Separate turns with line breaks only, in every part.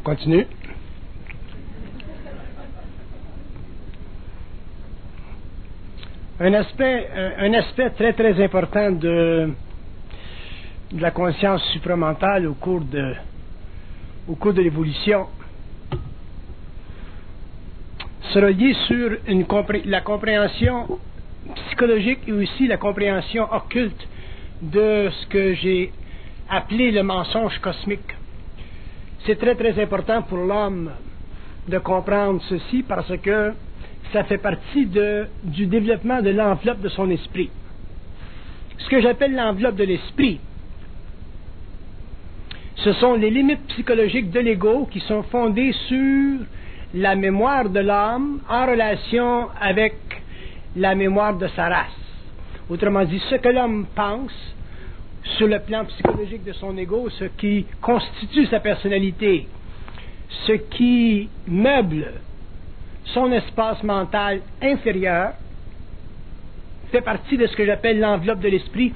continue. Un aspect très très important de la conscience supramentale au cours de l'évolution sera lié sur la compréhension psychologique et aussi la compréhension occulte de ce que j'ai appelé le mensonge cosmique. C'est très très important pour l'homme de comprendre ceci parce que ça fait partie du développement de l'enveloppe de son esprit. Ce que j'appelle l'enveloppe de l'esprit, ce sont les limites psychologiques de l'ego qui sont fondées sur la mémoire de l'homme en relation avec la mémoire de sa race. Autrement dit, ce que l'homme pense sur le plan psychologique de son ego, ce qui constitue sa personnalité, ce qui meuble son espace mental inférieur, fait partie de ce que j'appelle l'enveloppe de l'esprit.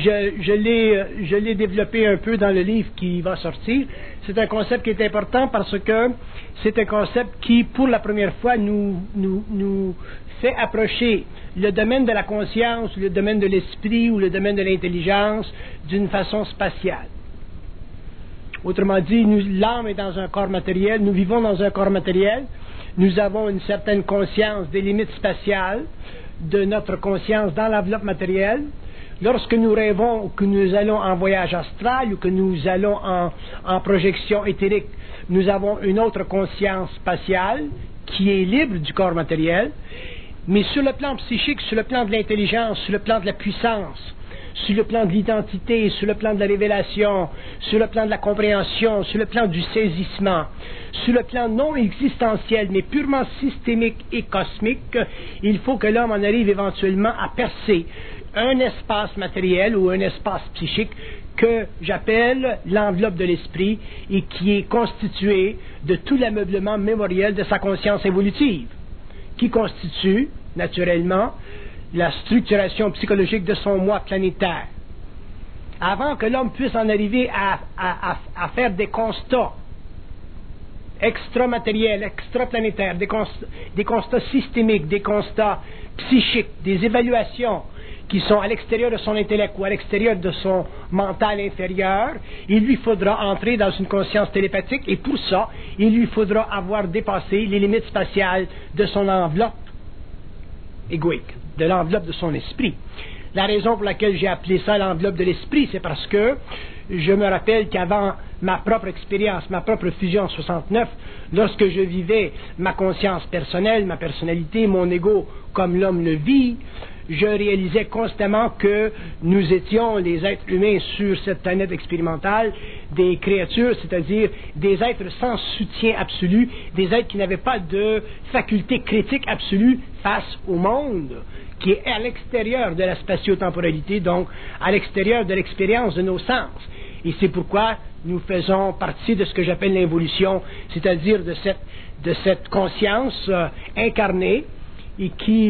Je l'ai développé un peu dans le livre qui va sortir. C'est un concept qui est important parce que c'est un concept qui, pour la première fois, nous fait approcher le domaine de la conscience, le domaine de l'esprit ou le domaine de l'intelligence d'une façon spatiale. Autrement dit, l'âme est dans un corps matériel, nous vivons dans un corps matériel, nous avons une certaine conscience des limites spatiales de notre conscience dans l'enveloppe matérielle. Lorsque nous rêvons ou que nous allons en voyage astral ou que nous allons en projection éthérique, nous avons une autre conscience spatiale qui est libre du corps matériel. Mais sur le plan psychique, sur le plan de l'intelligence, sur le plan de la puissance, sur le plan de l'identité, sur le plan de la révélation, sur le plan de la compréhension, sur le plan du saisissement, sur le plan non existentiel, mais purement systémique et cosmique, il faut que l'homme en arrive éventuellement à percer un espace matériel ou un espace psychique que j'appelle l'enveloppe de l'esprit et qui est constitué de tout l'ameublement mémoriel de sa conscience évolutive, qui constitue, naturellement, la structuration psychologique de son moi planétaire. Avant que l'homme puisse en arriver à faire des constats extramatériels, extraplanétaires, des constats systémiques, des constats psychiques, des évaluations qui sont à l'extérieur de son intellect ou à l'extérieur de son mental inférieur, il lui faudra entrer dans une conscience télépathique et pour ça, il lui faudra avoir dépassé les limites spatiales de son enveloppe égoïque, de l'enveloppe de son esprit. La raison pour laquelle j'ai appelé ça l'enveloppe de l'esprit, c'est parce que je me rappelle qu'avant ma propre expérience, ma propre fusion en 69, lorsque je vivais ma conscience personnelle, ma personnalité, mon ego comme l'homme le vit, je réalisais constamment que nous étions, les êtres humains sur cette planète expérimentale, des créatures, c'est-à-dire des êtres sans soutien absolu, des êtres qui n'avaient pas de faculté critique absolue face au monde, qui est à l'extérieur de la spatio-temporalité, donc à l'extérieur de l'expérience de nos sens. Et c'est pourquoi nous faisons partie de ce que j'appelle l'involution, c'est-à-dire de cette conscience incarnée et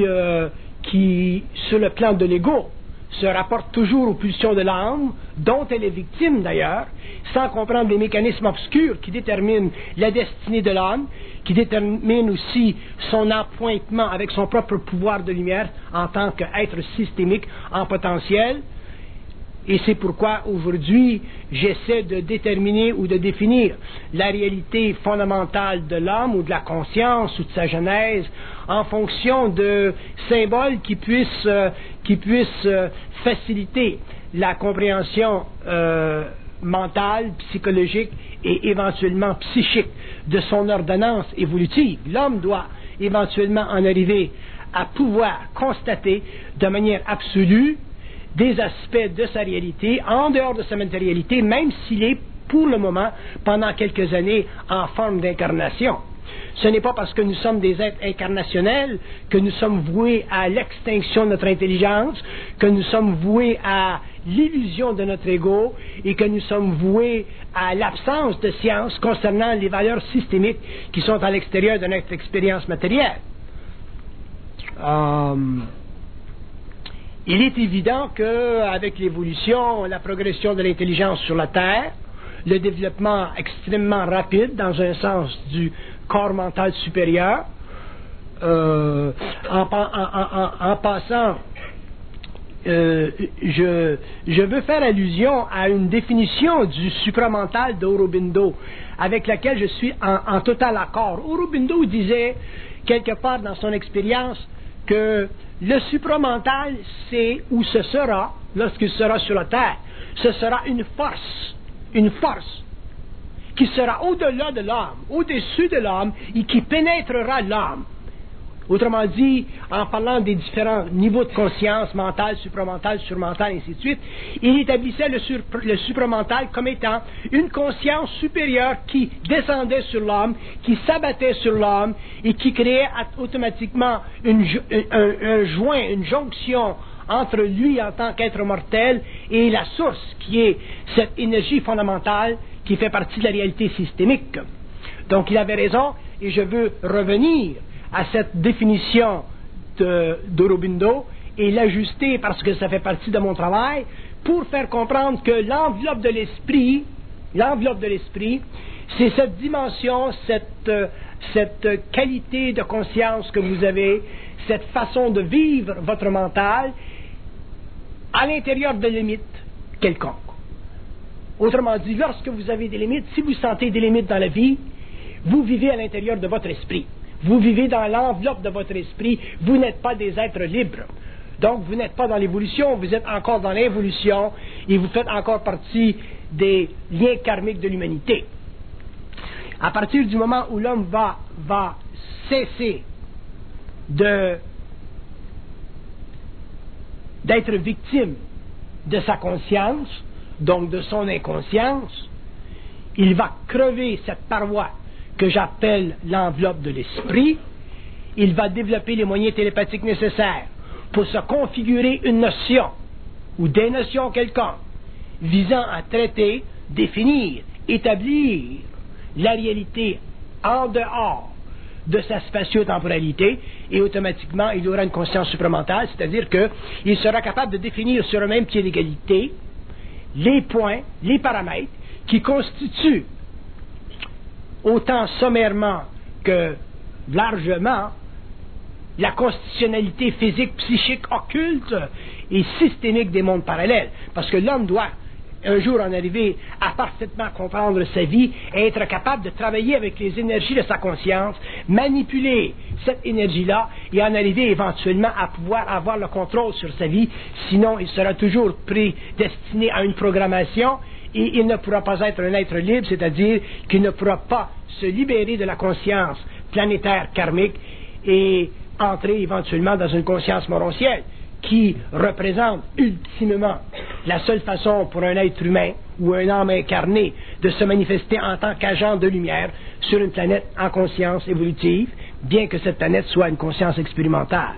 qui, sur le plan de l'ego, se rapporte toujours aux pulsions de l'âme, dont elle est victime d'ailleurs, sans comprendre les mécanismes obscurs qui déterminent la destinée de l'âme, qui déterminent aussi son appointement avec son propre pouvoir de lumière en tant qu'être systémique en potentiel. Et c'est pourquoi aujourd'hui, j'essaie de déterminer ou de définir la réalité fondamentale de l'homme ou de la conscience ou de sa genèse en fonction de symboles qui puissent faciliter la compréhension mentale, psychologique et éventuellement psychique de son ordonnance évolutive. L'homme doit éventuellement en arriver à pouvoir constater de manière absolue des aspects de sa réalité, en dehors de sa matérialité, même s'il est, pour le moment, pendant quelques années, en forme d'incarnation. Ce n'est pas parce que nous sommes des êtres incarnationnels que nous sommes voués à l'extinction de notre intelligence, que nous sommes voués à l'illusion de notre ego et que nous sommes voués à l'absence de science concernant les valeurs systémiques qui sont à l'extérieur de notre expérience matérielle. Il est évident qu'avec l'évolution, la progression de l'intelligence sur la Terre, le développement extrêmement rapide dans un sens du corps mental supérieur. En passant, je veux faire allusion à une définition du supramental d'Aurobindo avec laquelle je suis en total accord. Aurobindo disait quelque part dans son expérience que le supramental, c'est ou ce sera, lorsqu'il sera sur la terre, ce sera une force qui sera au-delà de l'âme, au-dessus de l'âme et qui pénétrera l'âme. Autrement dit, en parlant des différents niveaux de conscience, mentale, supramentale, surmentale, et ainsi de suite, il établissait le supramental comme étant une conscience supérieure qui descendait sur l'âme, qui s'abattait sur l'âme et qui créait automatiquement un joint, une jonction entre lui en tant qu'être mortel et la source qui est cette énergie fondamentale qui fait partie de la réalité systémique. Donc il avait raison et je veux revenir à cette définition d'Aurobindo et l'ajuster parce que ça fait partie de mon travail pour faire comprendre que l'enveloppe de l'esprit, c'est cette dimension, cette qualité de conscience que vous avez, cette façon de vivre votre mental à l'intérieur de limites quelconques. Autrement dit, lorsque vous avez des limites, si vous sentez des limites dans la vie, vous vivez à l'intérieur de votre esprit. Vous vivez dans l'enveloppe de votre esprit, vous n'êtes pas des êtres libres. Donc, vous n'êtes pas dans l'évolution, vous êtes encore dans l'involution et vous faites encore partie des liens karmiques de l'humanité. À partir du moment où l'homme va cesser d'être victime de sa conscience, donc de son inconscience, il va crever cette paroi que j'appelle l'enveloppe de l'esprit. Il va développer les moyens télépathiques nécessaires pour se configurer une notion ou des notions quelconques visant à traiter, définir, établir la réalité en dehors de sa spatio-temporalité et automatiquement il aura une conscience supramentale, c'est-à-dire qu'il sera capable de définir sur un même pied d'égalité les points, les paramètres qui constituent autant sommairement que largement la constitutionnalité physique, psychique, occulte et systémique des mondes parallèles. Parce que l'homme doit un jour en arriver à parfaitement comprendre sa vie et être capable de travailler avec les énergies de sa conscience, manipuler cette énergie-là et en arriver éventuellement à pouvoir avoir le contrôle sur sa vie. Sinon, il sera toujours prédestiné à une programmation et il ne pourra pas être un être libre, c'est-à-dire qu'il ne pourra pas se libérer de la conscience planétaire karmique et entrer éventuellement dans une conscience moroncielle qui représente ultimement la seule façon pour un être humain ou un âme incarné de se manifester en tant qu'agent de lumière sur une planète en conscience évolutive, bien que cette planète soit une conscience expérimentale.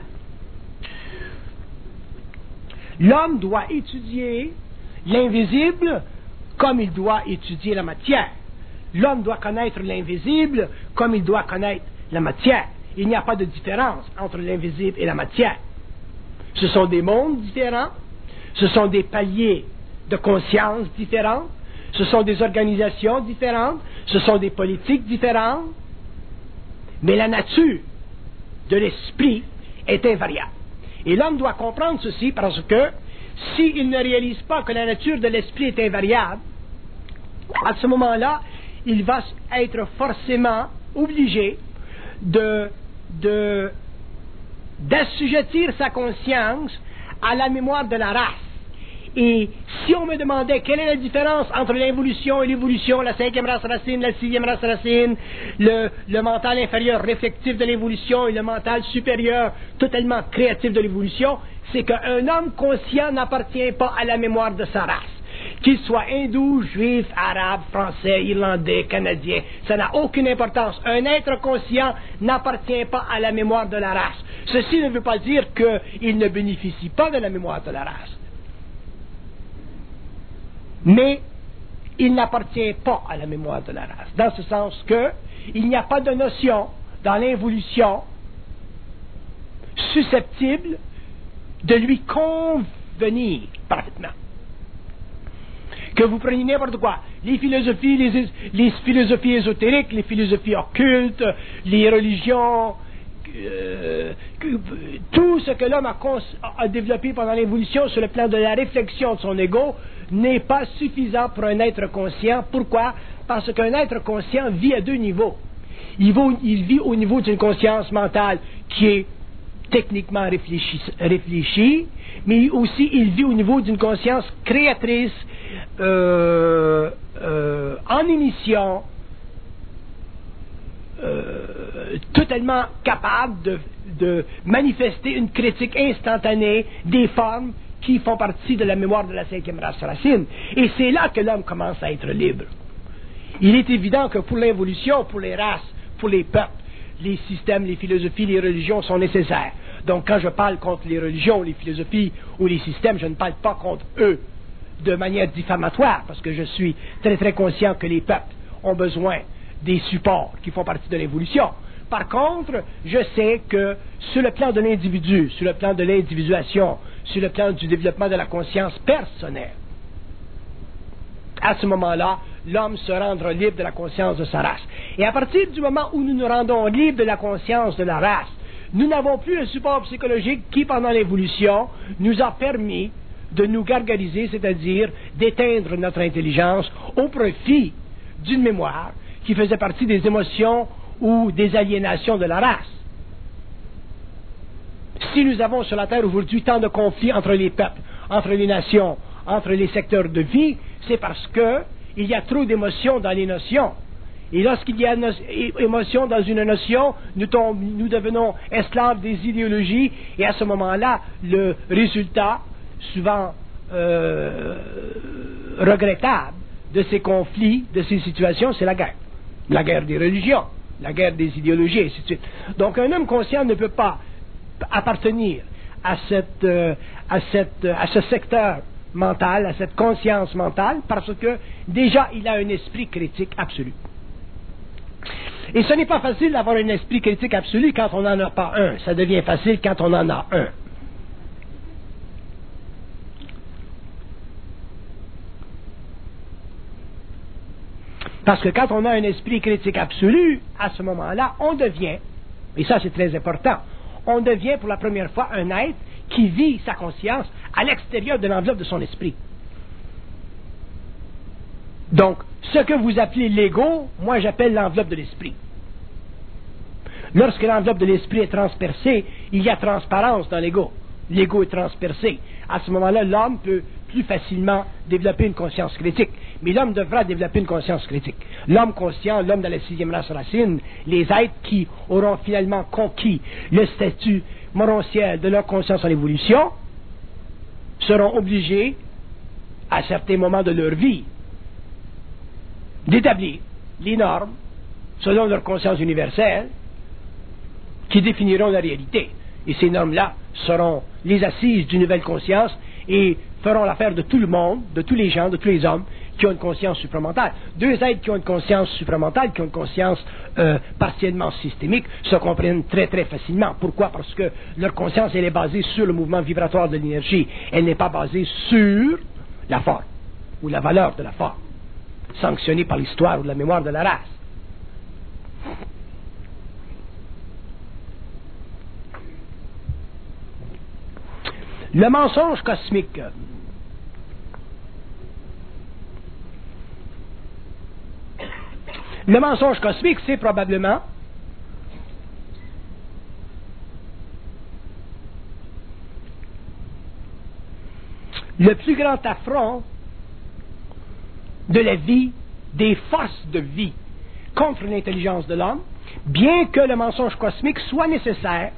L'homme doit étudier l'invisible comme il doit étudier la matière. L'homme doit connaître l'invisible comme il doit connaître la matière. Il n'y a pas de différence entre l'invisible et la matière. Ce sont des mondes différents, ce sont des paliers de conscience différents, ce sont des organisations différentes, ce sont des politiques différentes, mais la nature de l'esprit est invariable. Et l'homme doit comprendre ceci parce que s'il ne réalise pas que la nature de l'esprit est invariable, à ce moment-là, il va être forcément obligé d'assujettir sa conscience à la mémoire de la race. Et si on me demandait quelle est la différence entre l'involution et l'évolution, la 5e race racine, la 6e race racine, le mental inférieur réflectif de l'évolution et le mental supérieur totalement créatif de l'évolution, c'est qu'un homme conscient n'appartient pas à la mémoire de sa race. Qu'il soit hindou, juif, arabe, français, irlandais, canadien, ça n'a aucune importance. Un être conscient n'appartient pas à la mémoire de la race. Ceci ne veut pas dire qu'il ne bénéficie pas de la mémoire de la race. Mais il n'appartient pas à la mémoire de la race. Dans ce sens qu'il n'y a pas de notion dans l'involution susceptible de lui convenir parfaitement. Que vous preniez n'importe quoi, les philosophies ésotériques, les philosophies occultes, les religions, tout ce que l'homme a développé pendant l'évolution sur le plan de la réflexion de son ego n'est pas suffisant pour un être conscient. Pourquoi? Parce qu'un être conscient vit à deux niveaux. Il vit au niveau d'une conscience mentale qui est techniquement réfléchie, mais aussi il vit au niveau d'une conscience créatrice en émission, totalement capable de manifester une critique instantanée des formes qui font partie de la mémoire de la 5e race racine. Et c'est là que l'homme commence à être libre. Il est évident que pour l'évolution, pour les races, pour les peuples, les systèmes, les philosophies, les religions sont nécessaires. Donc quand je parle contre les religions, les philosophies ou les systèmes, je ne parle pas contre eux de manière diffamatoire, parce que je suis très très conscient que les peuples ont besoin des supports qui font partie de l'évolution. Par contre, je sais que sur le plan de l'individu, sur le plan de l'individuation, sur le plan du développement de la conscience personnelle, à ce moment-là, l'homme se rendra libre de la conscience de sa race. Et à partir du moment où nous nous rendons libres de la conscience de la race, nous n'avons plus un support psychologique qui, pendant l'évolution, nous a permis de nous gargariser, c'est-à-dire d'éteindre notre intelligence au profit d'une mémoire qui faisait partie des émotions ou des aliénations de la race. Si nous avons sur la Terre aujourd'hui tant de conflits entre les peuples, entre les nations, entre les secteurs de vie, c'est parce que il y a trop d'émotions dans les notions. Et lorsqu'il y a émotion dans une notion, nous devenons esclaves des idéologies, et à ce moment-là, le résultat, souvent regrettable, de ces conflits, de ces situations, c'est la guerre. La guerre des religions, la guerre des idéologies, et ainsi de suite. Donc un homme conscient ne peut pas appartenir à ce secteur mental, à cette conscience mentale, parce que déjà il a un esprit critique absolu. Et ce n'est pas facile d'avoir un esprit critique absolu quand on n'en a pas un. Ça devient facile quand on en a un. Parce que quand on a un esprit critique absolu, à ce moment-là, on devient, et ça c'est très important, on devient pour la première fois un être qui vit sa conscience à l'extérieur de l'enveloppe de son esprit. Donc, ce que vous appelez l'ego, moi j'appelle l'enveloppe de l'esprit. Lorsque l'enveloppe de l'esprit est transpercée, il y a transparence dans l'ego. L'ego est transpercé. À ce moment-là, l'homme peut plus facilement développer une conscience critique. Mais l'homme devra développer une conscience critique. L'homme conscient, l'homme de la 6e race racine, les êtres qui auront finalement conquis le statut morontiel de leur conscience en évolution, seront obligés, à certains moments de leur vie, d'établir les normes, selon leur conscience universelle, qui définiront la réalité. Et ces normes-là seront les assises d'une nouvelle conscience et feront l'affaire de tout le monde, de tous les gens, de tous les hommes qui ont une conscience supramentale. Deux êtres qui ont une conscience supramentale, qui ont une conscience partiellement systémique, se comprennent très très facilement. Pourquoi? Parce que leur conscience, elle est basée sur le mouvement vibratoire de l'énergie. Elle n'est pas basée sur la forme ou la valeur de la forme, sanctionnée par l'histoire ou la mémoire de la race. Le mensonge cosmique. Le mensonge cosmique, c'est probablement le plus grand affront de la vie, des forces de vie contre l'intelligence de l'homme, bien que le mensonge cosmique soit nécessaire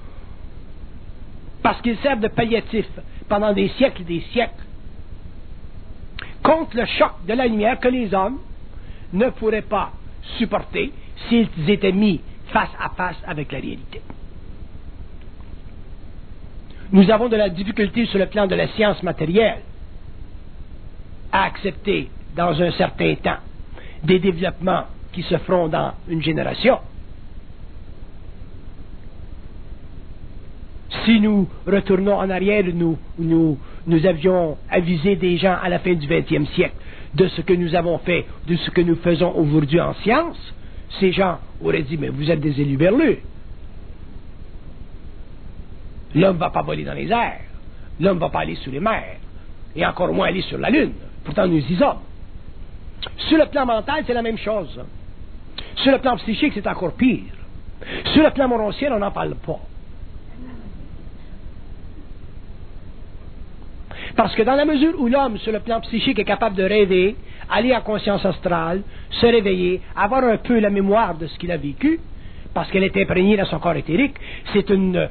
parce qu'il sert de palliatif pendant des siècles et des siècles contre le choc de la lumière que les hommes ne pourraient pas supporter s'ils étaient mis face à face avec la réalité. Nous avons de la difficulté sur le plan de la science matérielle à accepter dans un certain temps des développements qui se feront dans une génération. Si nous retournons en arrière, nous nous avions avisé des gens à la fin du 20e siècle de ce que nous avons fait, de ce que nous faisons aujourd'hui en science, ces gens auraient dit, mais vous êtes des éluberlus. L'homme ne va pas voler dans les airs. L'homme ne va pas aller sous les mers. Et encore moins aller sur la Lune. Pourtant, nous y sommes. Sur le plan mental, c'est la même chose. Sur le plan psychique, c'est encore pire. Sur le plan morontiel, on n'en parle pas. Parce que dans la mesure où l'homme, sur le plan psychique, est capable de rêver, aller en conscience astrale, se réveiller, avoir un peu la mémoire de ce qu'il a vécu, parce qu'elle est imprégnée dans son corps éthérique, c'est une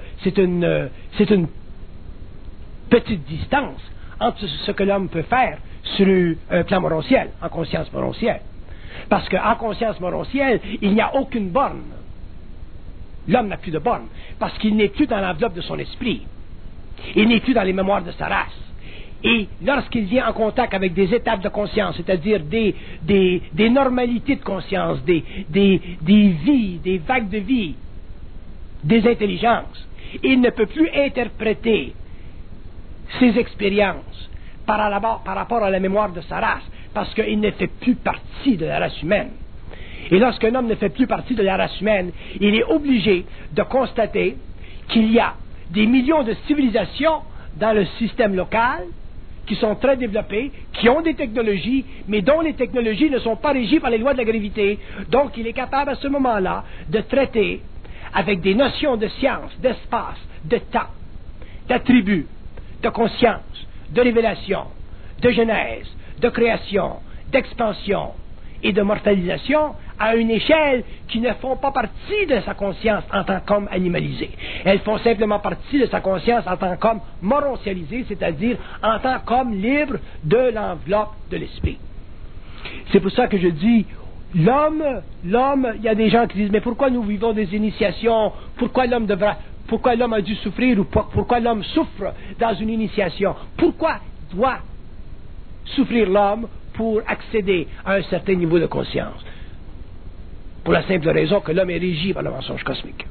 petite distance entre ce que l'homme peut faire sur un plan morontiel, en conscience morontielle. Parce qu'en conscience morontielle, il n'y a aucune borne. L'homme n'a plus de borne, parce qu'il n'est plus dans l'enveloppe de son esprit. Il n'est plus dans les mémoires de sa race. Et lorsqu'il vient en contact avec des étapes de conscience, c'est-à-dire des normalités de conscience, des vies, des vagues de vie, des intelligences, il ne peut plus interpréter ses expériences par rapport à la mémoire de sa race, parce qu'il ne fait plus partie de la race humaine. Et lorsqu'un homme ne fait plus partie de la race humaine, il est obligé de constater qu'il y a des millions de civilisations dans le système local qui sont très développées, qui ont des technologies, mais dont les technologies ne sont pas régies par les lois de la gravité. Donc, il est capable à ce moment-là de traiter avec des notions de science, d'espace, de temps, d'attributs, de conscience, de révélation, de genèse, de création, d'expansion et de mortalisation à une échelle qui ne font pas partie de sa conscience en tant qu'homme animalisé. Elles font simplement partie de sa conscience en tant qu'homme morontialisé, c'est-à-dire en tant qu'homme libre de l'enveloppe de l'esprit. C'est pour ça que je dis, l'homme, il y a des gens qui disent, mais pourquoi nous vivons des initiations? Pourquoi l'homme a dû souffrir ou pourquoi l'homme souffre dans une initiation? Pourquoi doit souffrir l'homme pour accéder à un certain niveau de conscience? Pour la simple raison que l'homme est régi par le mensonge cosmique.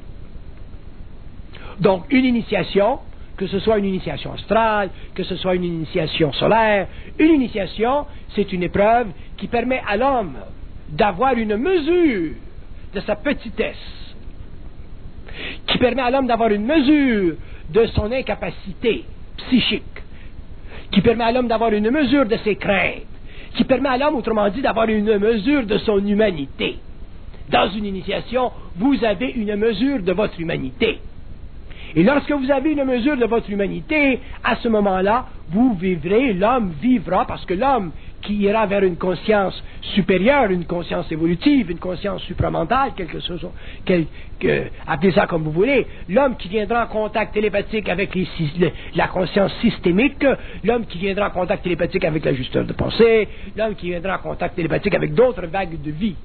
Donc, une initiation, que ce soit une initiation astrale, que ce soit une initiation solaire, une initiation, c'est une épreuve qui permet à l'homme d'avoir une mesure de sa petitesse, qui permet à l'homme d'avoir une mesure de son incapacité psychique, qui permet à l'homme d'avoir une mesure de ses craintes, qui permet à l'homme, autrement dit, d'avoir une mesure de son humanité. Dans une initiation, vous avez une mesure de votre humanité. Et lorsque vous avez une mesure de votre humanité, à ce moment-là, vous vivrez, l'homme vivra, parce que l'homme qui ira vers une conscience supérieure, une conscience évolutive, une conscience supramentale, appelez ça comme vous voulez, l'homme qui viendra en contact télépathique avec la conscience systémique, l'homme qui viendra en contact télépathique avec l'ajusteur de pensée, l'homme qui viendra en contact télépathique avec d'autres vagues de vie,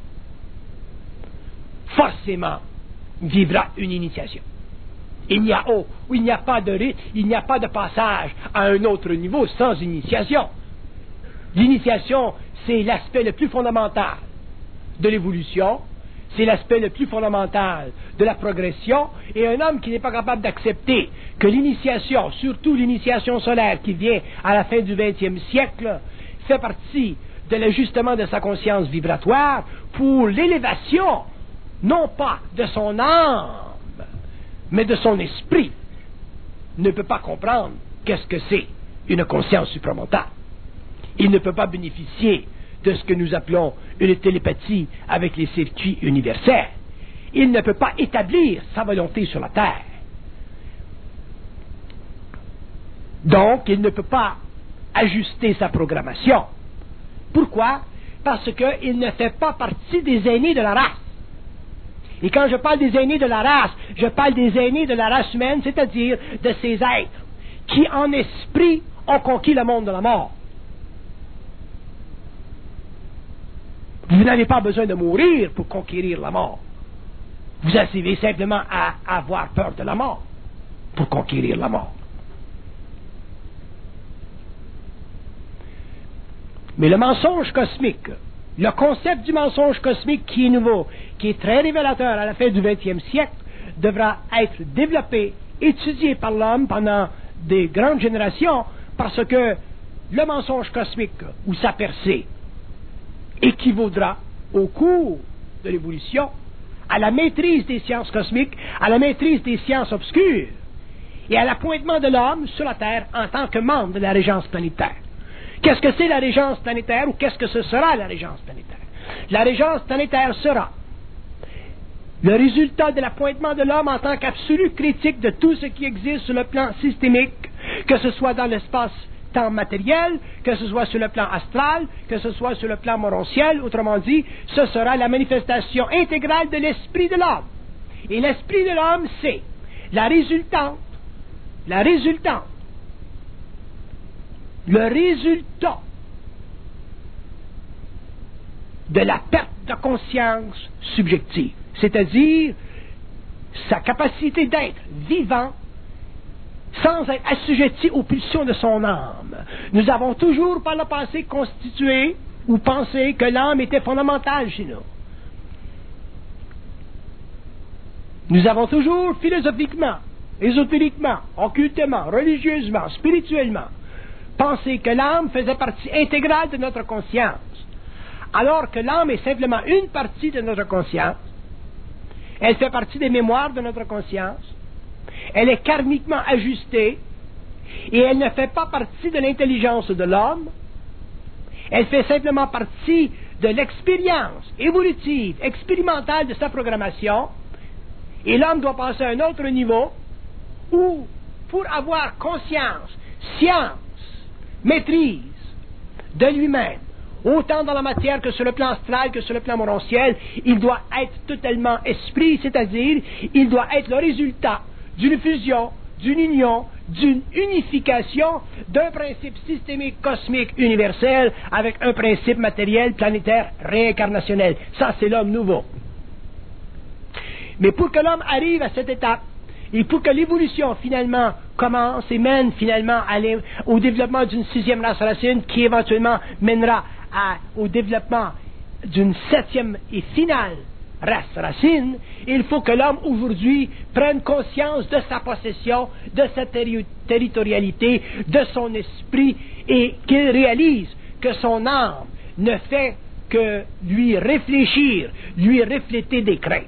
forcément vivra une initiation. Il n'y a pas de rite, il n'y a pas de passage à un autre niveau sans initiation. L'initiation, c'est l'aspect le plus fondamental de l'évolution, c'est l'aspect le plus fondamental de la progression, et un homme qui n'est pas capable d'accepter que l'initiation, surtout l'initiation solaire qui vient à la fin du 20e siècle, fait partie de l'ajustement de sa conscience vibratoire pour l'élévation, non pas de son âme, mais de son esprit, ne peut pas comprendre qu'est-ce que c'est une conscience supramentale. Il ne peut pas bénéficier de ce que nous appelons une télépathie avec les circuits universels. Il ne peut pas établir sa volonté sur la Terre. Donc, il ne peut pas ajuster sa programmation. Pourquoi? Parce qu'il ne fait pas partie des aînés de la race. Et quand je parle des aînés de la race, je parle des aînés de la race humaine, c'est-à-dire de ces êtres qui, en esprit, ont conquis le monde de la mort. Vous n'avez pas besoin de mourir pour conquérir la mort. Vous avez simplement à avoir peur de la mort pour conquérir la mort. Mais le mensonge cosmique, le concept du mensonge cosmique qui est nouveau, qui est très révélateur à la fin du XXe siècle, devra être développé, étudié par l'homme pendant des grandes générations Parce que le mensonge cosmique, ou sa percée, équivaudra, au cours de l'évolution, à la maîtrise des sciences cosmiques, à la maîtrise des sciences obscures, et à l'appointement de l'homme sur la Terre en tant que membre de la régence planétaire. Qu'est-ce que c'est la régence planétaire, ou qu'est-ce que ce sera la régence planétaire? La régence planétaire sera le résultat de l'appointement de l'homme en tant qu'absolu critique de tout ce qui existe sur le plan systémique, que ce soit dans l'espace-temps matériel, que ce soit sur le plan astral, que ce soit sur le plan morontiel. Autrement dit, ce sera la manifestation intégrale de l'esprit de l'homme. Et l'esprit de l'homme, c'est le résultat de la perte de conscience subjective, c'est-à-dire sa capacité d'être vivant sans être assujetti aux pulsions de son âme. Nous avons toujours par le passé constitué ou pensé que l'âme était fondamentale chez nous. Nous avons toujours philosophiquement, ésotériquement, occultement, religieusement, spirituellement, pensé que l'âme faisait partie intégrale de notre conscience, alors que l'âme est simplement une partie de notre conscience. Elle fait partie des mémoires de notre conscience. Elle est karmiquement ajustée et elle ne fait pas partie de l'intelligence de l'homme. Elle fait simplement partie de l'expérience évolutive, expérimentale de sa programmation. Et l'homme doit passer à un autre niveau où, pour avoir conscience, science, maîtrise de lui-même, autant dans la matière que sur le plan astral que sur le plan morontiel, il doit être totalement esprit, c'est-à-dire il doit être le résultat d'une fusion, d'une union, d'une unification d'un principe systémique cosmique universel avec un principe matériel planétaire réincarnationnel. Ça, c'est l'homme nouveau. Mais pour que l'homme arrive à cette étape, et pour que l'évolution finalement commence et mène finalement au développement d'une sixième race racine qui éventuellement mènera au développement d'une septième et finale race racine, il faut que l'homme aujourd'hui prenne conscience de sa possession, de sa territorialité, de son esprit, et qu'il réalise que son âme ne fait que lui réfléchir, lui refléter des craintes.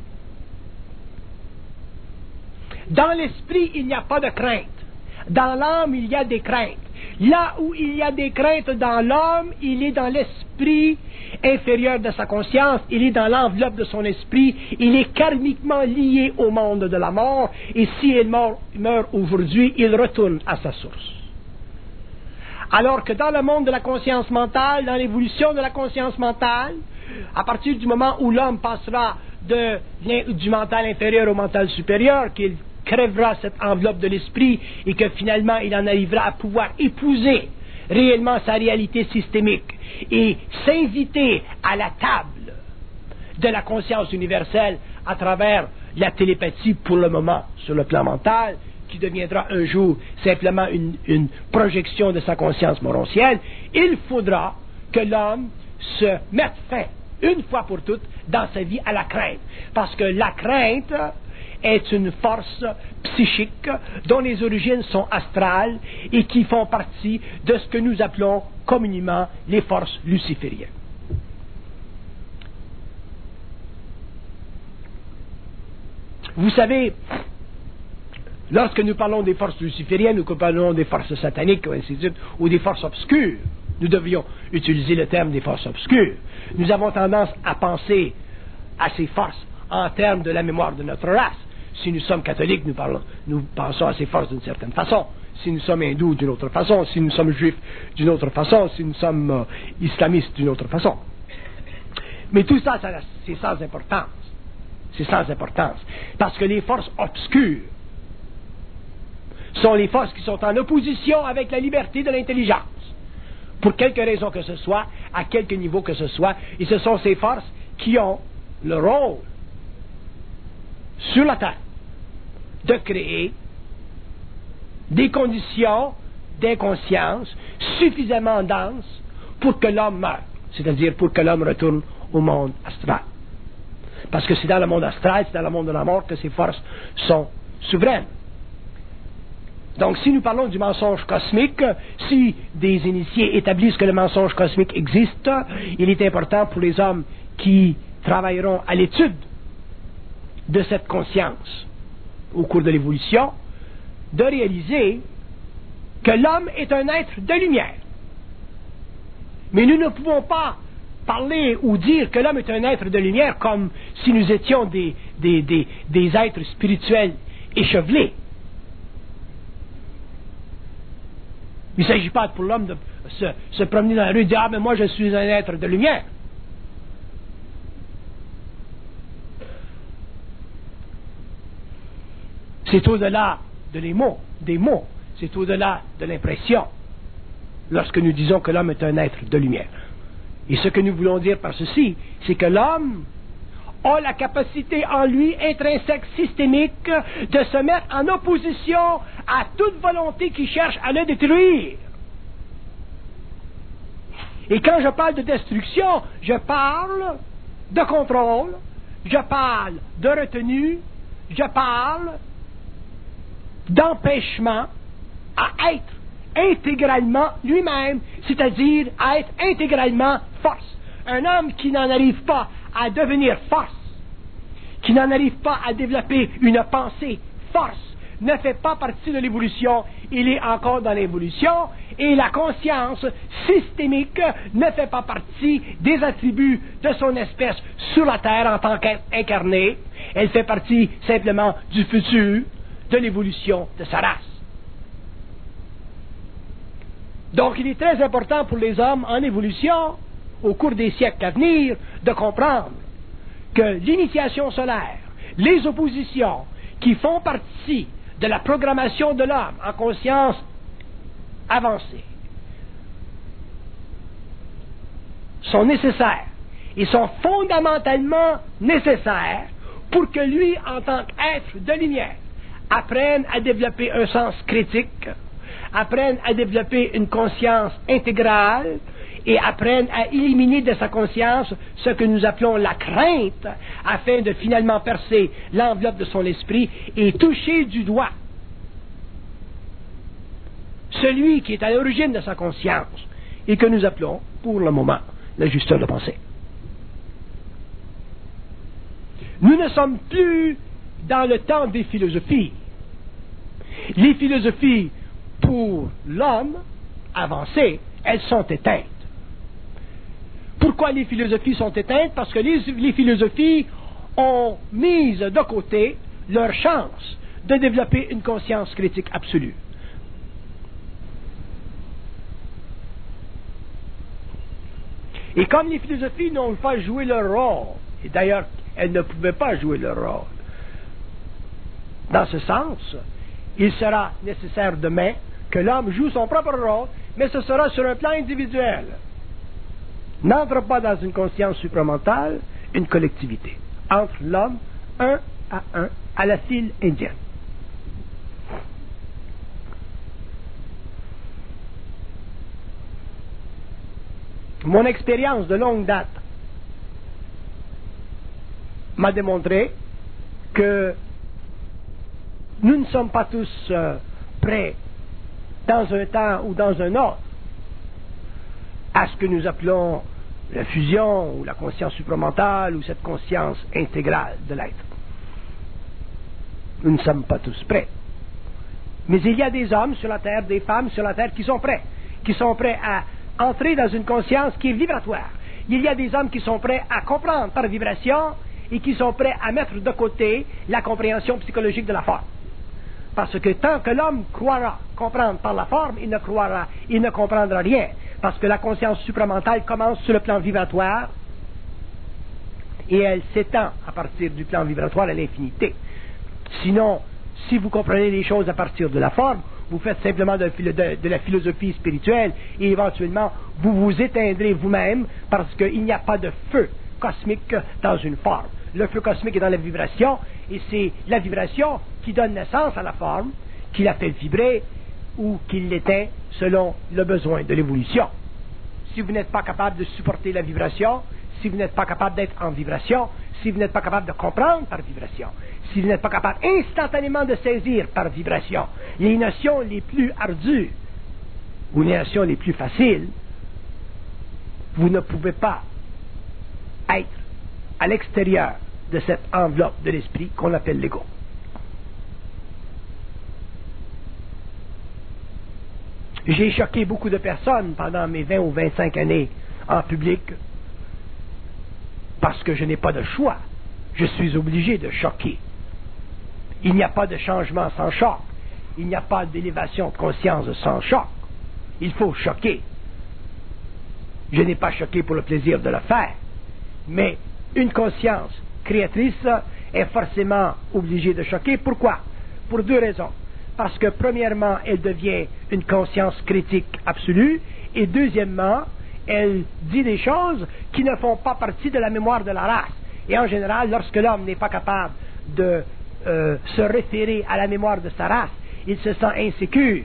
Dans l'esprit, il n'y a pas de crainte. Dans l'âme, il y a des craintes. Là où il y a des craintes dans l'homme, il est dans l'esprit inférieur de sa conscience, il est dans l'enveloppe de son esprit, il est karmiquement lié au monde de la mort, et si il meurt aujourd'hui, il retourne à sa source. Alors que dans le monde de la conscience mentale, dans l'évolution de la conscience mentale, à partir du moment où l'homme passera du mental inférieur au mental supérieur, qu'il crèvera cette enveloppe de l'esprit et que finalement il en arrivera à pouvoir épouser réellement sa réalité systémique et s'inviter à la table de la conscience universelle à travers la télépathie pour le moment sur le plan mental, qui deviendra un jour simplement une projection de sa conscience morontielle, il faudra que l'homme se mette fin une fois pour toutes dans sa vie à la crainte, parce que la crainte est une force psychique dont les origines sont astrales et qui font partie de ce que nous appelons communément les forces lucifériennes. Vous savez, lorsque nous parlons des forces lucifériennes ou que nous parlons des forces sataniques ou ainsi de suite, ou des forces obscures, nous devrions utiliser le terme des forces obscures. Nous avons tendance à penser à ces forces en termes de la mémoire de notre race. Si nous sommes catholiques, nous pensons à ces forces d'une certaine façon. Si nous sommes hindous, d'une autre façon. Si nous sommes juifs, d'une autre façon. Si nous sommes islamistes, d'une autre façon. Mais tout ça, c'est sans importance. C'est sans importance. Parce que les forces obscures sont les forces qui sont en opposition avec la liberté de l'intelligence. Pour quelque raison que ce soit, à quelque niveau que ce soit, et ce sont ces forces qui ont le rôle sur la Terre de créer des conditions d'inconscience suffisamment denses pour que l'homme meure, c'est-à-dire pour que l'homme retourne au monde astral. Parce que c'est dans le monde astral, c'est dans le monde de la mort que ces forces sont souveraines. Donc, si nous parlons du mensonge cosmique, si des initiés établissent que le mensonge cosmique existe, il est important pour les hommes qui travailleront à l'étude de cette conscience au cours de l'évolution, de réaliser que l'homme est un être de lumière. Mais nous ne pouvons pas parler ou dire que l'homme est un être de lumière comme si nous étions des êtres spirituels échevelés. Il ne s'agit pas pour l'homme de se promener dans la rue et dire « Ah, mais moi je suis un être de lumière ». C'est au-delà des mots, c'est au-delà de l'impression, lorsque nous disons que l'homme est un être de lumière. Et ce que nous voulons dire par ceci, c'est que l'homme a la capacité en lui, intrinsèque, systémique, de se mettre en opposition à toute volonté qui cherche à le détruire. Et quand je parle de destruction, je parle de contrôle, je parle de retenue, je parle d'empêchement à être intégralement lui-même, c'est-à-dire à être intégralement force. Un homme qui n'en arrive pas à devenir force, qui n'en arrive pas à développer une pensée force, ne fait pas partie de l'évolution, il est encore dans l'évolution, et la conscience systémique ne fait pas partie des attributs de son espèce sur la Terre en tant qu'être incarné, elle fait partie simplement du futur, de l'évolution de sa race. Donc il est très important pour les hommes en évolution, au cours des siècles à venir, de comprendre que l'initiation solaire, les oppositions qui font partie de la programmation de l'homme en conscience avancée sont nécessaires et sont fondamentalement nécessaires pour que lui, en tant qu'être de lumière, apprenne à développer un sens critique, apprenne à développer une conscience intégrale et apprenne à éliminer de sa conscience ce que nous appelons la crainte, afin de finalement percer l'enveloppe de son esprit et toucher du doigt celui qui est à l'origine de sa conscience et que nous appelons, pour le moment, l'ajusteur de pensée. Nous ne sommes plus dans le temps des philosophies. Les philosophies, pour l'homme avancé, elles sont éteintes. Pourquoi les philosophies sont éteintes? Parce que les philosophies ont mis de côté leur chance de développer une conscience critique absolue. Et comme les philosophies n'ont pas joué leur rôle, et d'ailleurs elles ne pouvaient pas jouer leur rôle, dans ce sens, il sera nécessaire demain que l'homme joue son propre rôle, mais ce sera sur un plan individuel. N'entre pas dans une conscience supramentale, une collectivité, entre l'homme, un, à la file indienne. Mon expérience de longue date m'a démontré que nous ne sommes pas tous prêts, dans un temps ou dans un autre, à ce que nous appelons la fusion ou la conscience supramentale ou cette conscience intégrale de l'être. Nous ne sommes pas tous prêts. Mais il y a des hommes sur la terre, des femmes sur la terre qui sont prêts à entrer dans une conscience qui est vibratoire. Il y a des hommes qui sont prêts à comprendre par vibration et qui sont prêts à mettre de côté la compréhension psychologique de la forme. Parce que tant que l'homme croira comprendre par la forme, il ne comprendra rien. Parce que la conscience supramentale commence sur le plan vibratoire et elle s'étend à partir du plan vibratoire à l'infinité. Sinon, si vous comprenez les choses à partir de la forme, vous faites simplement de la philosophie spirituelle et éventuellement vous vous éteindrez vous-même parce qu'il n'y a pas de feu cosmique dans une forme. Le feu cosmique est dans la vibration et c'est la vibration qui donne naissance à la forme, qui la fait vibrer ou qui l'éteint selon le besoin de l'évolution. Si vous n'êtes pas capable de supporter la vibration, si vous n'êtes pas capable d'être en vibration, si vous n'êtes pas capable de comprendre par vibration, si vous n'êtes pas capable instantanément de saisir par vibration les notions les plus ardues ou les notions les plus faciles, vous ne pouvez pas être à l'extérieur de cette enveloppe de l'esprit qu'on appelle l'ego. J'ai choqué beaucoup de personnes pendant mes 20 ou 25 années en public parce que je n'ai pas de choix. Je suis obligé de choquer. Il n'y a pas de changement sans choc. Il n'y a pas d'élévation de conscience sans choc. Il faut choquer. Je n'ai pas choqué pour le plaisir de le faire, mais une conscience créatrice est forcément obligée de choquer. Pourquoi? Pour deux raisons. Parce que, premièrement, elle devient une conscience critique absolue, et deuxièmement, elle dit des choses qui ne font pas partie de la mémoire de la race. Et en général, lorsque l'homme n'est pas capable de se référer à la mémoire de sa race, il se sent insécure.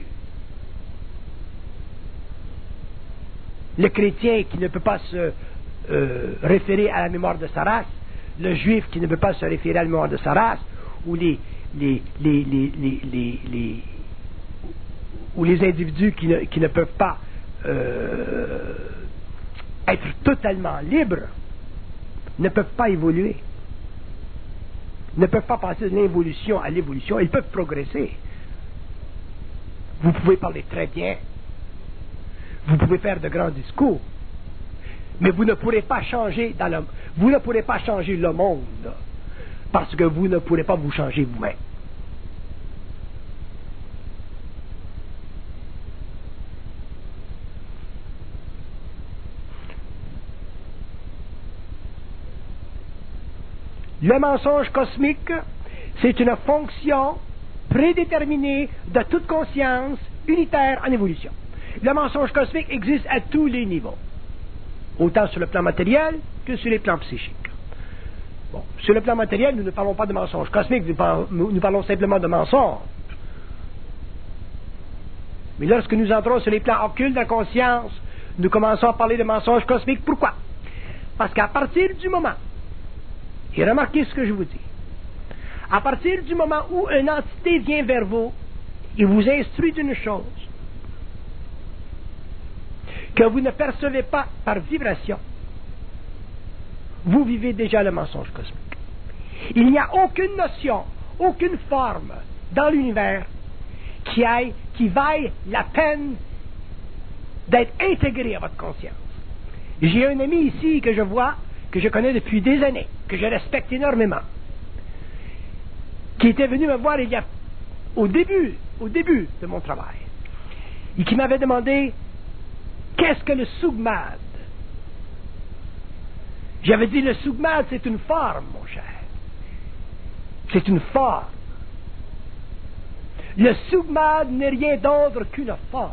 Le chrétien qui ne peut pas se référer à la mémoire de sa race, le juif qui ne peut pas se référer à la mémoire de sa race, ou les individus qui ne peuvent pas être totalement libres, ne peuvent pas évoluer, ne peuvent pas passer de l'involution à l'évolution. Ils peuvent progresser. Vous pouvez parler très bien, vous pouvez faire de grands discours, mais vous ne pourrez pas changer vous ne pourrez pas changer le monde, parce que vous ne pourrez pas vous changer vous-même. Le mensonge cosmique, c'est une fonction prédéterminée de toute conscience unitaire en évolution. Le mensonge cosmique existe à tous les niveaux, autant sur le plan matériel que sur les plans psychiques. Bon, sur le plan matériel, nous ne parlons pas de mensonge cosmique, nous parlons simplement de mensonge. Mais lorsque nous entrons sur les plans occultes de la conscience, nous commençons à parler de mensonge cosmique. Pourquoi? Parce qu'à partir du moment, et remarquez ce que je vous dis, à partir du moment où une entité vient vers vous et vous instruit d'une chose que vous ne percevez pas par vibration, vous vivez déjà le mensonge cosmique. Il n'y a aucune notion, aucune forme dans l'univers qui vaille la peine d'être intégrée à votre conscience. J'ai un ami ici que je vois, que je connais depuis des années, que je respecte énormément, qui était venu me voir au début de mon travail, et qui m'avait demandé qu'est-ce que le Sougmad. J'avais dit, le Sougmad, c'est une forme, mon cher. C'est une forme. Le Sougmad n'est rien d'autre qu'une forme.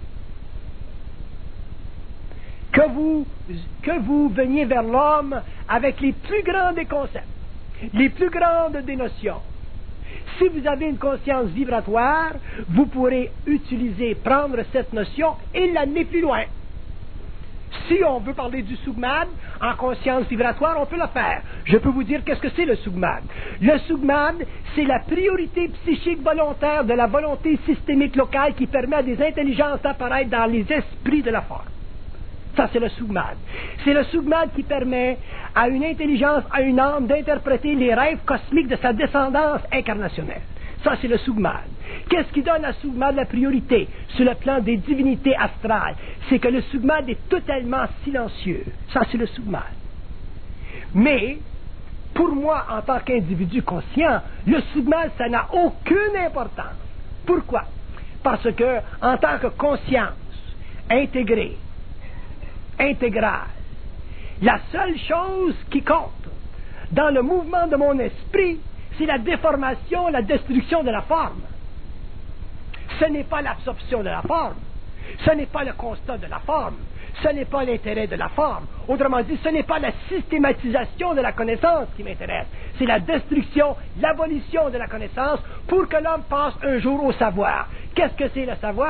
Que vous veniez vers l'homme avec les plus grands des concepts, les plus grandes des notions. Si vous avez une conscience vibratoire, vous pourrez prendre cette notion et l'amener plus loin. Si on veut parler du Sougmad en conscience vibratoire, on peut le faire. Je peux vous dire qu'est-ce que c'est le Sougmad. Le Sougmad, c'est la priorité psychique volontaire de la volonté systémique locale qui permet à des intelligences d'apparaître dans les esprits de la forme. Ça, c'est le Sougmad. C'est le Sougmad qui permet à une intelligence, à une âme, d'interpréter les rêves cosmiques de sa descendance incarnationnelle. Ça, c'est le Sougmad. Qu'est-ce qui donne à Sougmad la priorité sur le plan des divinités astrales? C'est que le Sougmad est totalement silencieux. Ça, c'est le Sougmad. Mais, pour moi, en tant qu'individu conscient, le Sougmad, ça n'a aucune importance. Pourquoi? Parce que, en tant que conscience intégrée, intégrale, la seule chose qui compte dans le mouvement de mon esprit, c'est la déformation, la destruction de la forme. Ce n'est pas l'absorption de la forme. Ce n'est pas le constat de la forme. Ce n'est pas l'intérêt de la forme. Autrement dit, ce n'est pas la systématisation de la connaissance qui m'intéresse. C'est la destruction, l'abolition de la connaissance pour que l'homme passe un jour au savoir. Qu'est-ce que c'est le savoir?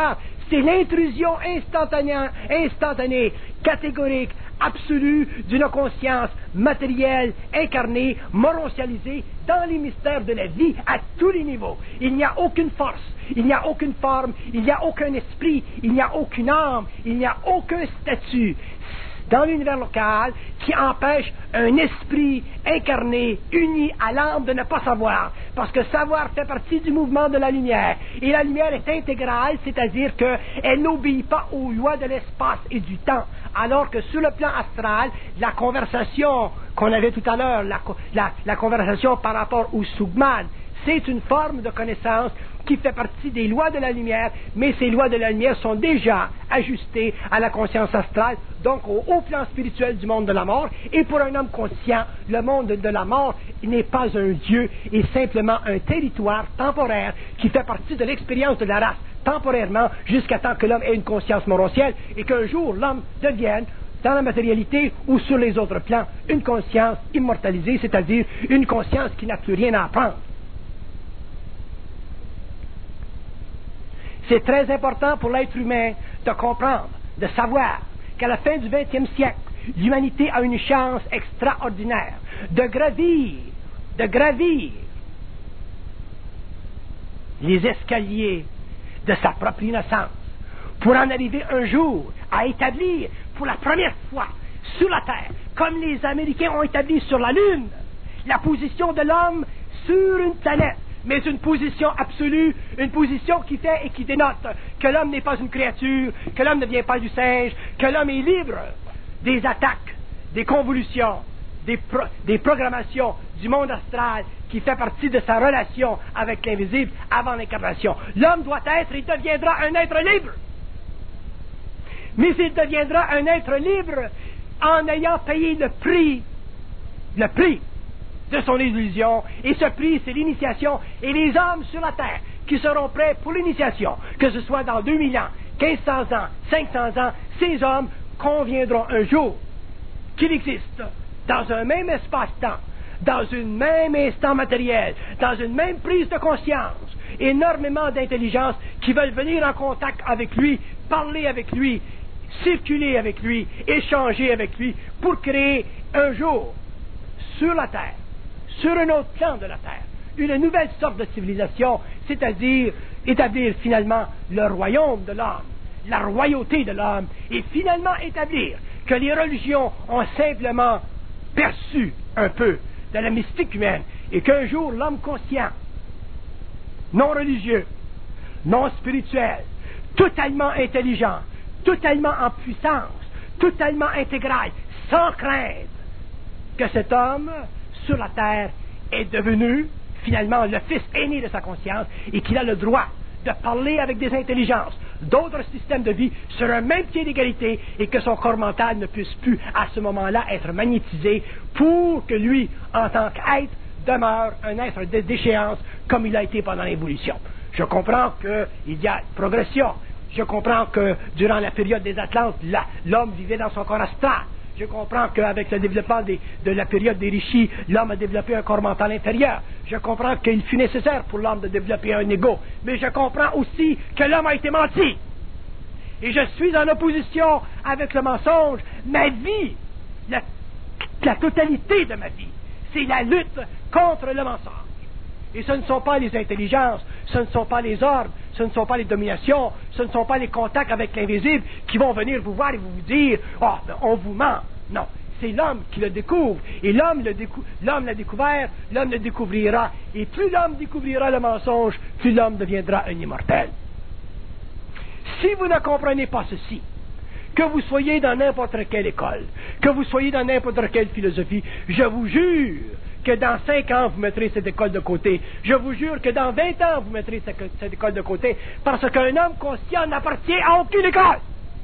C'est l'intrusion instantanée, catégorique, absolue d'une conscience matérielle, incarnée, morocialisée dans les mystères de la vie à tous les niveaux. Il n'y a aucune force, il n'y a aucune forme, il n'y a aucun esprit, il n'y a aucune âme, il n'y a aucun statut dans l'univers local qui empêche un esprit incarné, uni à l'âme de ne pas savoir. Parce que savoir fait partie du mouvement de la lumière. Et la lumière est intégrale, c'est-à-dire qu'elle n'obéit pas aux lois de l'espace et du temps. Alors que sur le plan astral, la conversation qu'on avait tout à l'heure, la conversation par rapport au Sougman, c'est une forme de connaissance qui fait partie des lois de la lumière, mais ces lois de la lumière sont déjà ajustées à la conscience astrale, donc au haut plan spirituel du monde de la mort. Et pour un homme conscient, le monde de la mort n'est pas un Dieu, et simplement un territoire temporaire qui fait partie de l'expérience de la race, temporairement, jusqu'à temps que l'homme ait une conscience morocielle, et qu'un jour l'homme devienne, dans la matérialité ou sur les autres plans, une conscience immortalisée, c'est-à-dire une conscience qui n'a plus rien à apprendre. C'est très important pour l'être humain de comprendre, de savoir qu'à la fin du XXe siècle, l'humanité a une chance extraordinaire de gravir les escaliers de sa propre innocence pour en arriver un jour à établir pour la première fois sur la Terre, comme les Américains ont établi sur la Lune, la position de l'homme sur une planète. Mais une position absolue, une position qui fait et qui dénote que l'homme n'est pas une créature, que l'homme ne vient pas du singe, que l'homme est libre des attaques, des convolutions, des programmations du monde astral qui fait partie de sa relation avec l'invisible avant l'incarnation. L'homme doit être et deviendra un être libre. Mais il deviendra un être libre en ayant payé le prix de son illusion, et ce prix, c'est l'initiation, et les hommes sur la terre qui seront prêts pour l'initiation, que ce soit dans 2000 ans, 1500 ans, 500 ans, ces hommes conviendront un jour qu'il existe, dans un même espace-temps, dans un même instant matériel, dans une même prise de conscience, énormément d'intelligence qui veulent venir en contact avec lui, parler avec lui, circuler avec lui, échanger avec lui, pour créer un jour, sur la terre, sur un autre plan de la Terre, une nouvelle sorte de civilisation, c'est-à-dire établir finalement le royaume de l'homme, la royauté de l'homme, et finalement établir que les religions ont simplement perçu un peu de la mystique humaine, et qu'un jour l'homme conscient, non religieux, non spirituel, totalement intelligent, totalement en puissance, totalement intégral, sans crainte, que cet homme sur la terre est devenu finalement le fils aîné de sa conscience et qu'il a le droit de parler avec des intelligences d'autres systèmes de vie sur un même pied d'égalité, et que son corps mental ne puisse plus à ce moment-là être magnétisé pour que lui, en tant qu'être, demeure un être de déchéance comme il a été pendant l'évolution. Je comprends qu'il y a progression. Je comprends que durant la période des Atlantes, l'homme vivait dans son corps astral. Je comprends qu'avec le développement de la période des Rishis, l'homme a développé un corps mental inférieur. Je comprends qu'il fut nécessaire pour l'homme de développer un ego. Mais je comprends aussi que l'homme a été menti. Et je suis en opposition avec le mensonge. Ma vie, la totalité de ma vie, c'est la lutte contre le mensonge. Et ce ne sont pas les intelligences, ce ne sont pas les ordres, ce ne sont pas les dominations, ce ne sont pas les contacts avec l'invisible qui vont venir vous voir et vous dire « Oh, on vous ment ». Non, c'est l'homme qui le découvre. Et l'homme l'a découvert, l'homme le découvrira. Et plus l'homme découvrira le mensonge, plus l'homme deviendra un immortel. Si vous ne comprenez pas ceci, que vous soyez dans n'importe quelle école, que vous soyez dans n'importe quelle philosophie, je vous jure que dans 5 ans, vous mettrez cette école de côté. Je vous jure que dans 20 ans, vous mettrez cette école de côté, parce qu'un homme conscient n'appartient à aucune école.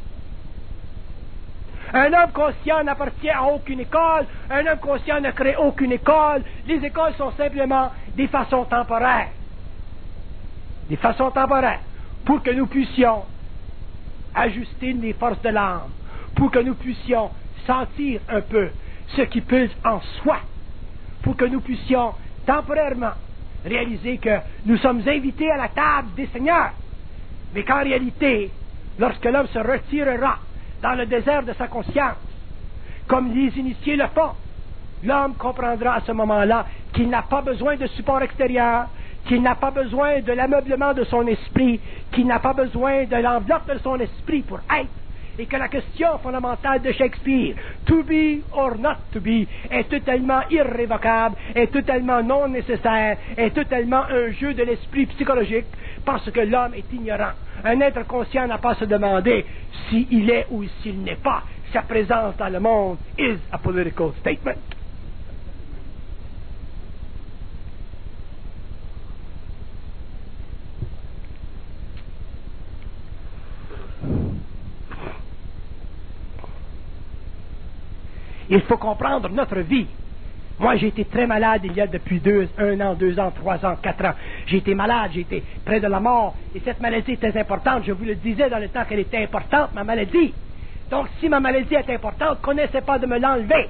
Un homme conscient n'appartient à aucune école. Un homme conscient ne crée aucune école. Les écoles sont simplement des façons temporaires. Des façons temporaires pour que nous puissions ajuster les forces de l'âme, pour que nous puissions sentir un peu ce qui pulse en soi, pour que nous puissions temporairement réaliser que nous sommes invités à la table des seigneurs, mais qu'en réalité, lorsque l'homme se retirera dans le désert de sa conscience, comme les initiés le font, l'homme comprendra à ce moment-là qu'il n'a pas besoin de support extérieur, qu'il n'a pas besoin de l'ameublement de son esprit, qu'il n'a pas besoin de l'enveloppe de son esprit pour être, et que la question fondamentale de Shakespeare, to be or not to be, est totalement irrévocable, est totalement non nécessaire, est totalement un jeu de l'esprit psychologique, parce que l'homme est ignorant. Un être conscient n'a pas à se demander s'il est ou s'il n'est pas. Sa présence dans le monde is a political statement. Il faut comprendre notre vie. Moi, j'ai été très malade il y a depuis 1 an, 2 ans, 3 ans, 4 ans. J'ai été malade, j'ai été près de la mort. Et cette maladie est très importante. Je vous le disais dans le temps qu'elle était importante, ma maladie. Donc, si ma maladie est importante, connaissez pas de me l'enlever.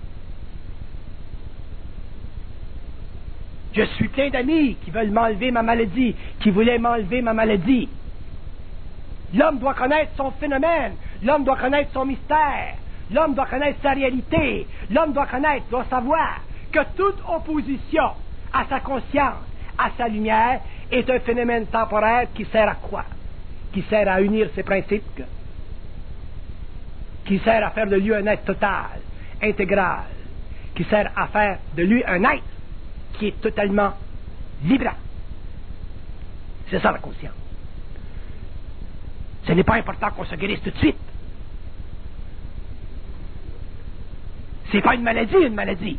Je suis plein d'amis qui veulent m'enlever ma maladie, qui voulaient m'enlever ma maladie. L'homme doit connaître son phénomène. L'homme doit connaître son mystère. L'homme doit connaître sa réalité. L'homme doit savoir que toute opposition à sa conscience, à sa lumière, est un phénomène temporaire qui sert à quoi? Qui sert à unir ses principes, qui sert à faire de lui un être total, intégral, qui sert à faire de lui un être qui est totalement libre. C'est ça la conscience. Ce n'est pas important qu'on se guérisse tout de suite. C'est pas une maladie.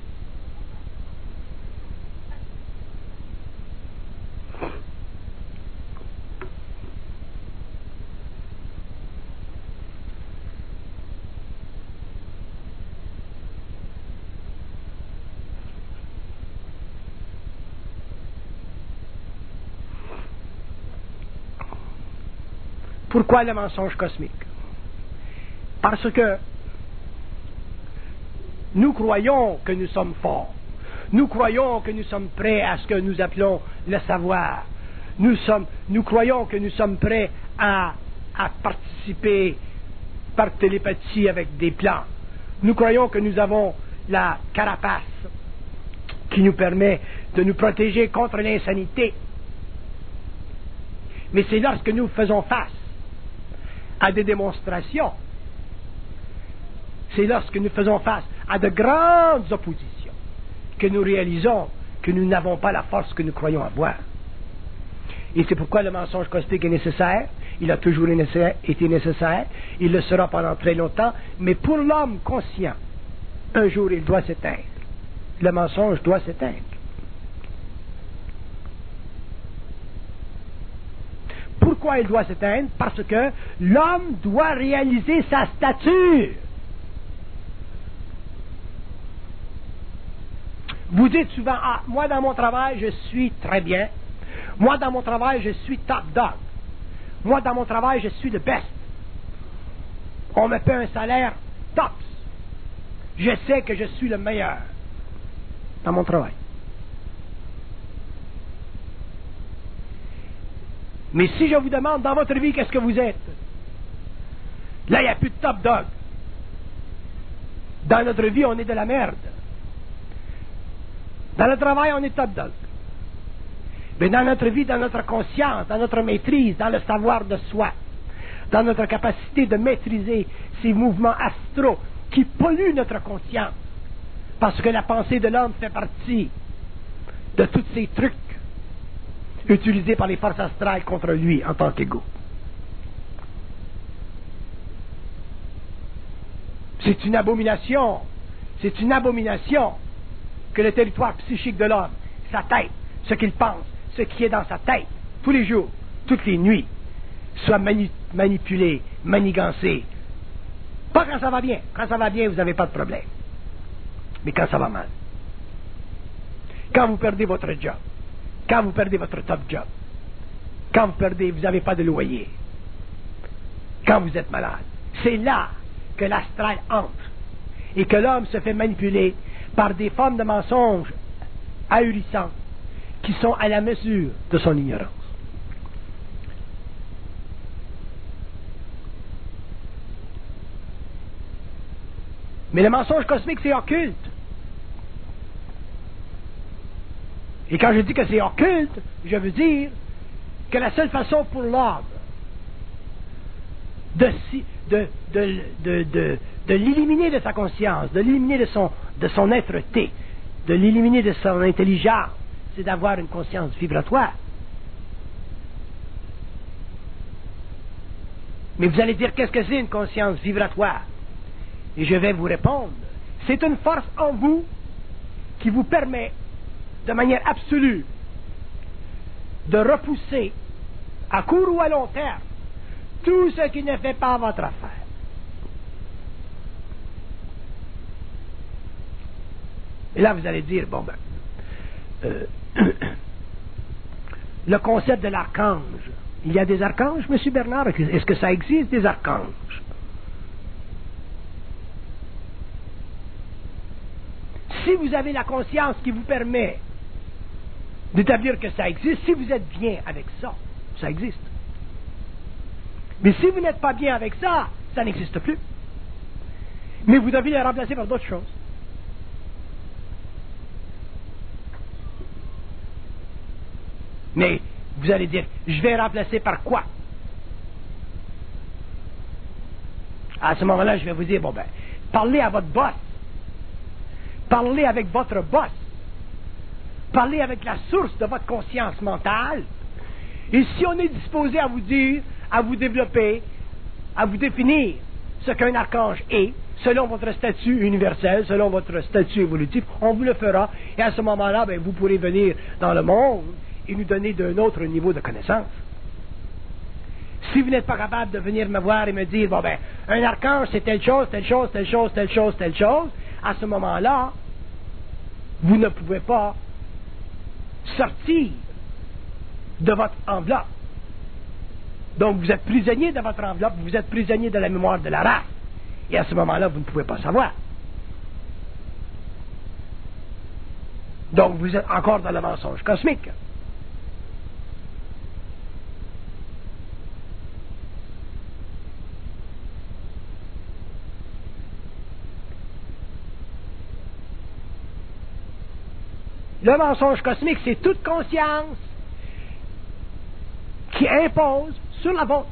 Pourquoi le mensonge cosmique? Parce que nous croyons que nous sommes forts. Nous croyons que nous sommes prêts à ce que nous appelons le savoir. Nous croyons que nous sommes prêts à participer par télépathie avec des plans. Nous croyons que nous avons la carapace qui nous permet de nous protéger contre l'insanité. Mais c'est lorsque nous faisons face à des démonstrations, c'est lorsque nous faisons face à de grandes oppositions que nous réalisons que nous n'avons pas la force que nous croyons avoir. Et c'est pourquoi le mensonge cosmique est nécessaire. Il a toujours été nécessaire. Il le sera pendant très longtemps. Mais pour l'homme conscient, un jour il doit s'éteindre. Le mensonge doit s'éteindre. Pourquoi il doit s'éteindre? Parce que l'homme doit réaliser sa stature. Vous dites souvent, moi dans mon travail, je suis très bien. Moi dans mon travail, je suis top dog. Moi dans mon travail, je suis le best. On me paie un salaire tops. Je sais que je suis le meilleur dans mon travail. Mais si je vous demande dans votre vie qu'est-ce que vous êtes, là il n'y a plus de top dog. Dans notre vie, on est de la merde. Dans le travail, on est top dog. Mais dans notre vie, dans notre conscience, dans notre maîtrise, dans le savoir de soi, dans notre capacité de maîtriser ces mouvements astraux qui polluent notre conscience, parce que la pensée de l'homme fait partie de tous ces trucs utilisés par les forces astrales contre lui en tant qu'égo. C'est une abomination que le territoire psychique de l'homme, sa tête, ce qu'il pense, ce qui est dans sa tête, tous les jours, toutes les nuits, soit manipulé, manigancé. Pas quand ça va bien. Quand ça va bien, vous n'avez pas de problème. Mais quand ça va mal. Quand vous perdez votre job, quand vous perdez votre top job, quand vous n'avez pas de loyer, quand vous êtes malade, c'est là que l'astral entre et que l'homme se fait manipuler par des formes de mensonges ahurissantes qui sont à la mesure de son ignorance. Mais le mensonge cosmique, c'est occulte. Et quand je dis que c'est occulte, je veux dire que la seule façon pour l'homme de l'éliminer de sa conscience, de l'éliminer de son être-té, de l'éliminer de son intelligence, c'est d'avoir une conscience vibratoire. Mais vous allez dire, qu'est-ce que c'est une conscience vibratoire? Et je vais vous répondre, c'est une force en vous qui vous permet, de manière absolue, de repousser, à court ou à long terme, tout ce qui ne fait pas votre affaire. Et là, vous allez dire, bon ben, le concept de l'archange, il y a des archanges, M. Bernard? Est-ce que ça existe, des archanges? Si vous avez la conscience qui vous permet d'établir que ça existe, si vous êtes bien avec ça, ça existe. Mais si vous n'êtes pas bien avec ça, ça n'existe plus. Mais vous devez le remplacer par d'autres choses. Mais vous allez dire, je vais remplacer par quoi? À ce moment-là, je vais vous dire, bon ben, parlez à votre boss. Parlez avec votre boss. Parlez avec la source de votre conscience mentale. Et si on est disposé à vous dire, à vous développer, à vous définir ce qu'un archange est, selon votre statut universel, selon votre statut évolutif, on vous le fera. Et à ce moment-là, ben, vous pourrez venir dans le monde et nous donner d'un autre niveau de connaissance. Si vous n'êtes pas capable de venir me voir et me dire, bon ben, un archange c'est telle chose, telle chose, telle chose, telle chose, telle chose, à ce moment-là, vous ne pouvez pas sortir de votre enveloppe. Donc vous êtes prisonnier de votre enveloppe, vous êtes prisonnier de la mémoire de la race. Et à ce moment-là, vous ne pouvez pas savoir. Donc vous êtes encore dans le mensonge cosmique. Le mensonge cosmique, c'est toute conscience qui impose sur la vôtre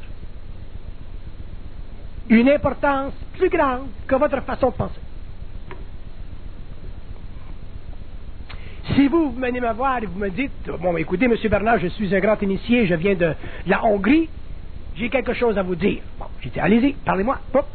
une importance plus grande que votre façon de penser. Si vous venez me voir et vous me dites, bon, écoutez, M. Bernard, je suis un grand initié, je viens de la Hongrie, j'ai quelque chose à vous dire. Bon, j'ai dit, allez-y, parlez-moi. Hop.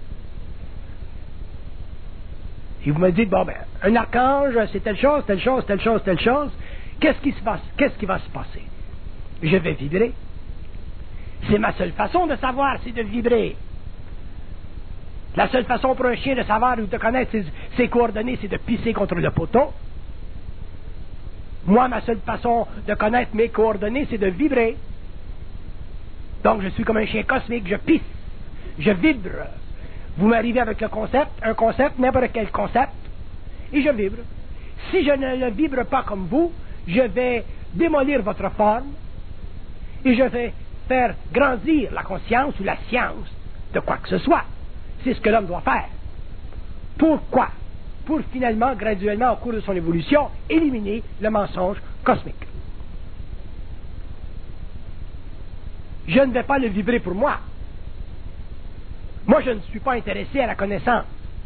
Et vous me dites, bon, ben, un archange, c'est telle chose, telle chose, telle chose, telle chose. Qu'est-ce qui va se passer? Je vais vibrer. C'est ma seule façon de savoir, c'est de vibrer. La seule façon pour un chien de savoir ou de connaître ses coordonnées, c'est de pisser contre le poteau. Moi, ma seule façon de connaître mes coordonnées, c'est de vibrer. Donc, je suis comme un chien cosmique, je pisse, je vibre. Vous m'arrivez avec le concept, un concept, n'importe quel concept, et je vibre. Si je ne le vibre pas comme vous, je vais démolir votre forme, et je vais faire grandir la conscience ou la science de quoi que ce soit. C'est ce que l'homme doit faire. Pourquoi? Pour finalement, graduellement, au cours de son évolution, éliminer le mensonge cosmique. Je ne vais pas le vibrer pour moi. Moi, je ne suis pas intéressé à la connaissance.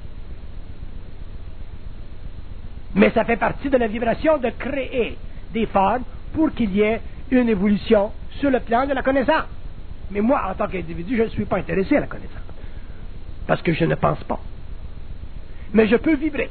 Mais ça fait partie de la vibration de créer des formes pour qu'il y ait une évolution sur le plan de la connaissance. Mais moi, en tant qu'individu, je ne suis pas intéressé à la connaissance. Parce que je ne pense pas. Mais je peux vibrer.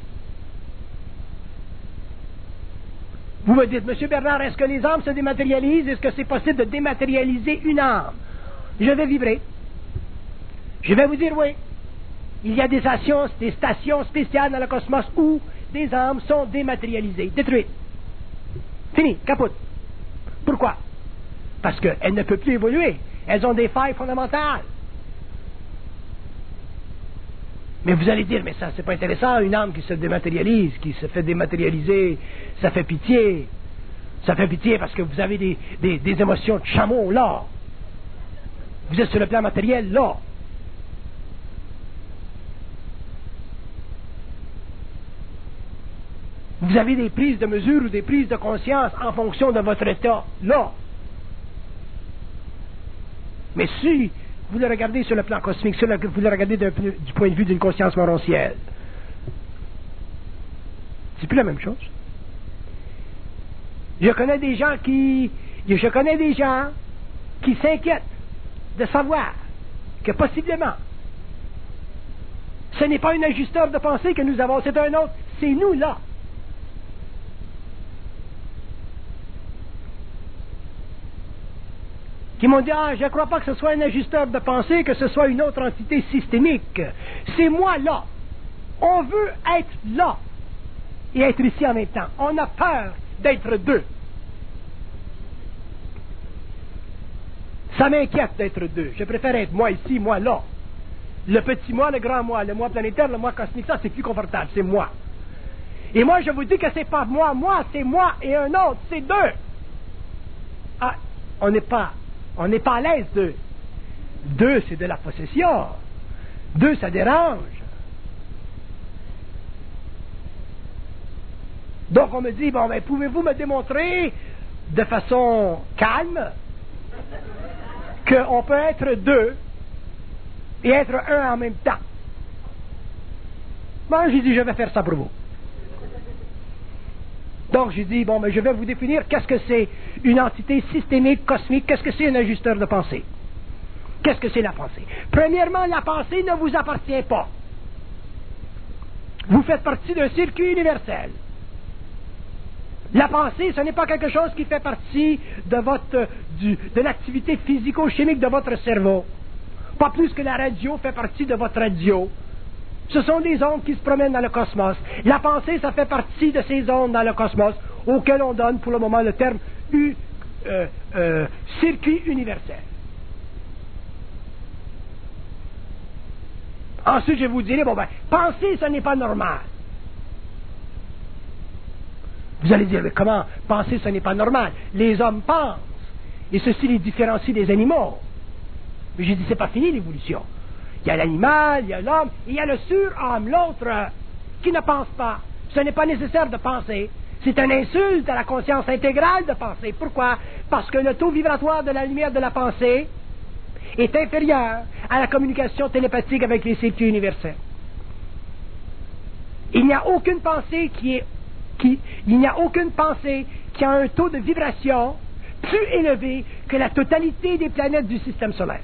Vous me dites, M. Bernard, est-ce que les âmes se dématérialisent? Est-ce que c'est possible de dématérialiser une âme? Je vais vibrer. Je vais vous dire oui. Il y a des stations spéciales dans le cosmos où des âmes sont dématérialisées, détruites. Fini, capote. Pourquoi? Parce qu'elles ne peuvent plus évoluer. Elles ont des failles fondamentales. Mais vous allez dire, mais ça, c'est pas intéressant, une âme qui se dématérialise, qui se fait dématérialiser, ça fait pitié. Ça fait pitié parce que vous avez des émotions de chameau, là. Vous êtes sur le plan matériel, là. Vous avez des prises de mesure ou des prises de conscience en fonction de votre état, là. Mais si vous le regardez sur le plan cosmique, si vous le regardez du point de vue d'une conscience morontielle, c'est plus la même chose. Je connais des gens qui s'inquiètent de savoir que possiblement ce n'est pas un ajusteur de pensée que nous avons, c'est un autre, c'est nous là. Qui m'ont dit, je ne crois pas que ce soit un ajusteur de pensée, que ce soit une autre entité systémique. C'est moi là. On veut être là et être ici en même temps. On a peur d'être deux. Ça m'inquiète d'être deux. Je préfère être moi ici, moi là. Le petit moi, le grand moi, le moi planétaire, le moi cosmique, ça c'est plus confortable, c'est moi. Et moi je vous dis que c'est pas moi, c'est moi et un autre, c'est deux. Ah, on n'est pas à l'aise deux. Deux, c'est de la possession. Deux, ça dérange. Donc on me dit, bon, ben, pouvez-vous me démontrer de façon calme qu'on peut être deux et être un en même temps? Moi, j'ai dit, je vais faire ça pour vous. Donc, j'ai dit, bon, mais je vais vous définir qu'est-ce que c'est une entité systémique, cosmique, qu'est-ce que c'est un ajusteur de pensée. Qu'est-ce que c'est la pensée? Premièrement, la pensée ne vous appartient pas. Vous faites partie d'un circuit universel. La pensée, ce n'est pas quelque chose qui fait partie de l'activité physico-chimique de votre cerveau. Pas plus que la radio fait partie de votre radio. Ce sont des ondes qui se promènent dans le cosmos. La pensée, ça fait partie de ces ondes dans le cosmos, auquel on donne pour le moment le terme circuit universel. Ensuite, je vous dirai, bon ben, penser, ce n'est pas normal. Vous allez dire, mais comment penser, ce n'est pas normal? Les hommes pensent, et ceci les différencie des animaux. Mais j'ai dit, c'est pas fini l'évolution. Il y a l'animal, il y a l'homme, et il y a le surhomme, l'autre qui ne pense pas. Ce n'est pas nécessaire de penser. C'est une insulte à la conscience intégrale de penser. Pourquoi? Parce que le taux vibratoire de la lumière de la pensée est inférieur à la communication télépathique avec les circuits universels. Il n'y a aucune pensée qui a un taux de vibration plus élevé que la totalité des planètes du système solaire.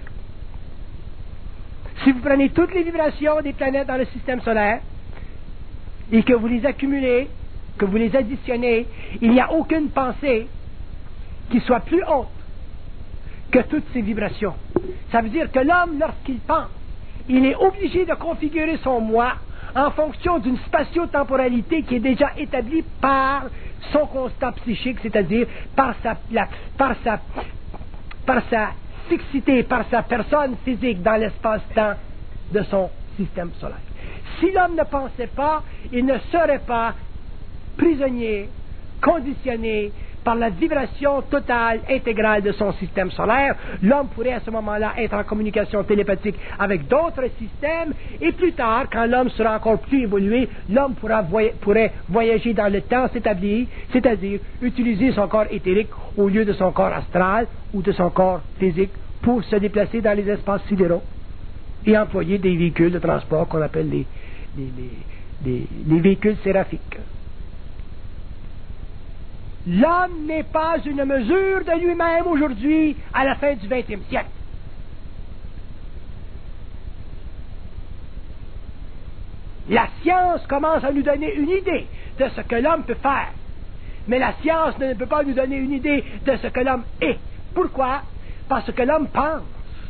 Si vous prenez toutes les vibrations des planètes dans le système solaire et que vous les accumulez, que vous les additionnez, il n'y a aucune pensée qui soit plus haute que toutes ces vibrations. Ça veut dire que l'homme, lorsqu'il pense, il est obligé de configurer son moi en fonction d'une spatio-temporalité qui est déjà établie par son constat psychique, c'est-à-dire par sa fixité, par sa personne physique dans l'espace-temps de son système solaire. Si l'homme ne pensait pas, il ne serait pas prisonnier, conditionné par la vibration totale, intégrale de son système solaire. L'homme pourrait à ce moment-là être en communication télépathique avec d'autres systèmes, et plus tard, quand l'homme sera encore plus évolué, l'homme pourrait voyager dans le temps c'est-à-dire utiliser son corps éthérique au lieu de son corps astral ou de son corps physique pour se déplacer dans les espaces sidéraux et employer des véhicules de transport qu'on appelle les véhicules séraphiques. L'homme n'est pas une mesure de lui-même aujourd'hui à la fin du XXe siècle. La science commence à nous donner une idée de ce que l'homme peut faire, mais la science ne peut pas nous donner une idée de ce que l'homme est. Pourquoi? Parce que l'homme pense.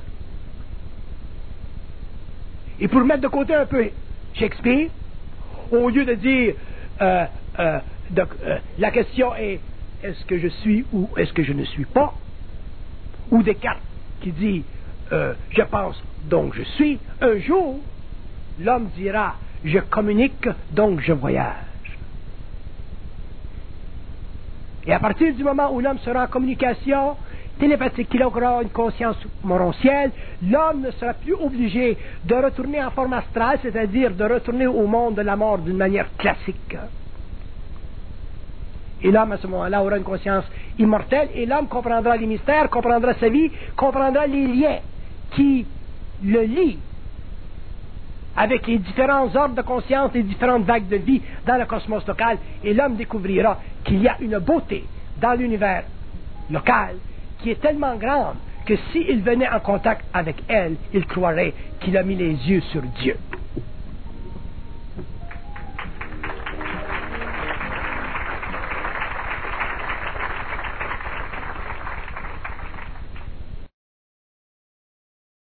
Et pour mettre de côté un peu Shakespeare, au lieu de dire la question est-ce que je suis ou est-ce que je ne suis pas, ou Descartes qui dit je pense donc je suis, un jour l'homme dira je communique donc je voyage. Et à partir du moment où l'homme sera en communication télépathique, qu'il aura une conscience morontielle, l'homme ne sera plus obligé de retourner en forme astrale, c'est-à-dire de retourner au monde de la mort d'une manière classique. Et l'homme, à ce moment-là, aura une conscience immortelle, et l'homme comprendra les mystères, comprendra sa vie, comprendra les liens qui le lient avec les différents ordres de conscience, les différentes vagues de vie dans le cosmos local, et l'homme découvrira qu'il y a une beauté dans l'univers local qui est tellement grande que s'il venait en contact avec elle, il croirait qu'il a mis les yeux sur Dieu.